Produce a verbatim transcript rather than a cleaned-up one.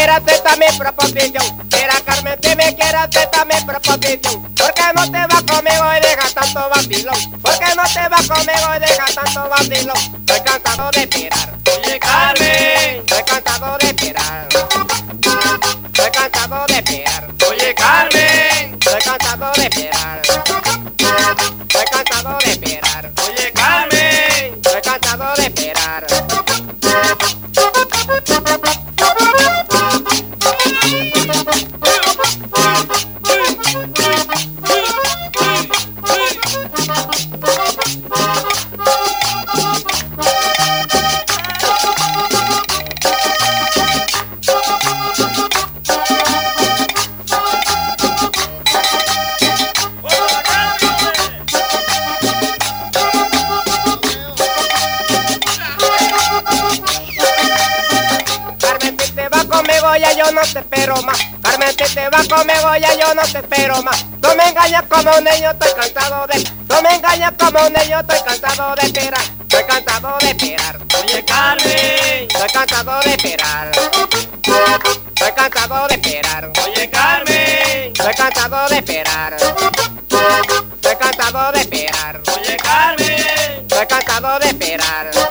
quiere aceptar mi proposición. Mira, Carmen, si me quiere aceptar mi proposición. ¿Por qué no te vas conmigo y dejas tanto vacilón? ¿Por qué no te vas conmigo y dejas tanto vacilón? Estoy cansado de esperar. Oye, Carmen. Estoy cansado de esperar. Estoy cansado de esperar. Oye, Carmen. Estoy cansado de esperar. Estoy cansado de esperar. Oye, Carmen. Estoy cansado de esperar. Conmigo ya yo no te espero más. Carmen, si te vas conmigo ya yo no te espero más. Tú me engañas como un niño, estoy cansado de. Tú me engañas como un niño, estoy cansado de esperar. Estoy cansado de esperar. Oye, Carmen. Estoy cansado de esperar. Estoy cansado de esperar. Oye, Carmen. Estoy cansado de esperar. Estoy cansado de esperar. Oye, Carmen. Estoy cansado de esperar.